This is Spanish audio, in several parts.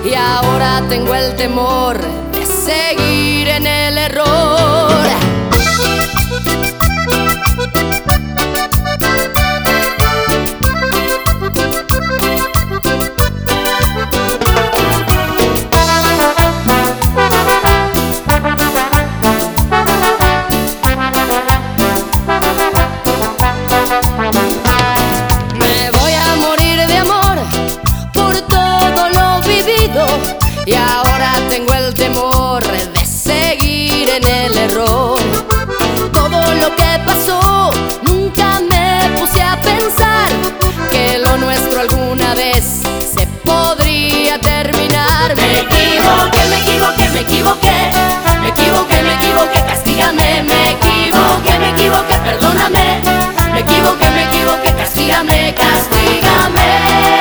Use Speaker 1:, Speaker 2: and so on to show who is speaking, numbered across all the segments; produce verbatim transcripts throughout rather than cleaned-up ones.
Speaker 1: y ahora tengo el temor de seguir en el error. Y ahora tengo el temor de seguir en el error. Todo lo que pasó, nunca me puse a pensar que lo nuestro alguna vez se podría terminar.
Speaker 2: Me equivoqué, me equivoqué, me equivoqué. Me equivoqué, me equivoqué, castígame. Me equivoqué, me equivoqué, perdóname. Me equivoqué, me equivoqué, castígame, castígame.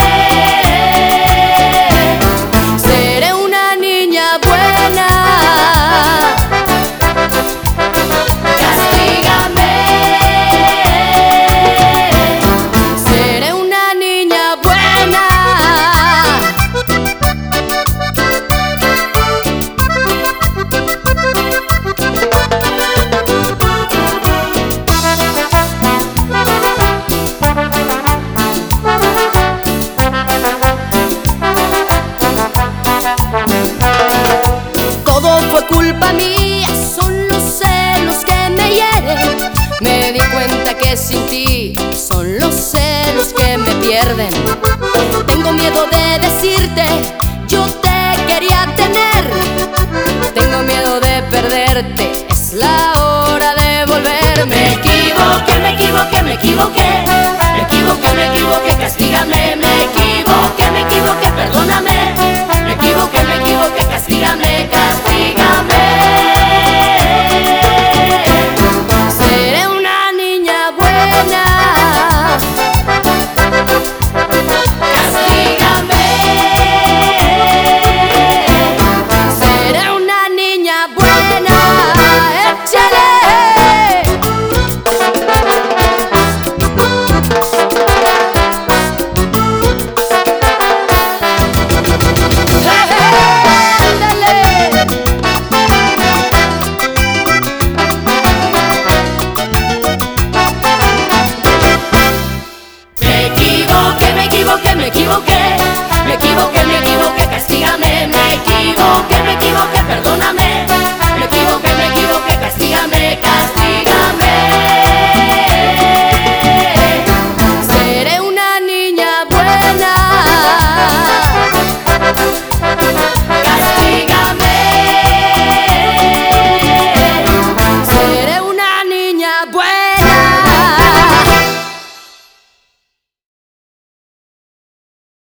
Speaker 1: Fue culpa mía, son los celos que me hieren. Me di cuenta que sin ti son los celos que me pierden. Tengo miedo de decirte, yo te quería tener. Tengo miedo de perderte, es la hora de volver.
Speaker 2: Me equivoqué, me equivoqué, me equivoqué. Me equivoqué, me equivoqué, castígame.